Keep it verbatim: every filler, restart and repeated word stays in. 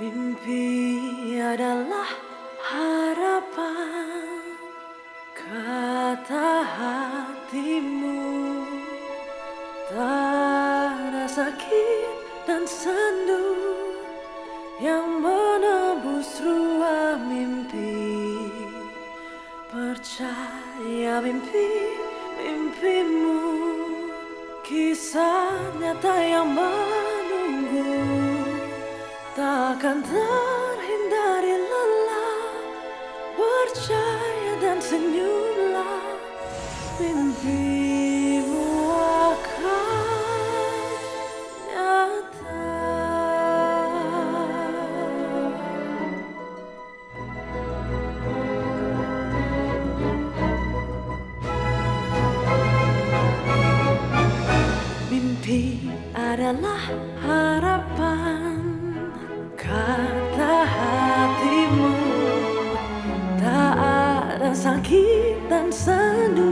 Mimpi adalah harapan, kata hatimu. Tak ada sakit dan sendu yang menembus ruang mimpi. Percaya mimpi, mimpimu, kisah nyata yang menunggu. Takkan terhindari lelah, percaya dan senyumlah. Mimpimu akan nyata. Mimpi adalah harapan, kata hatimu. Tak ada sakit dan sendu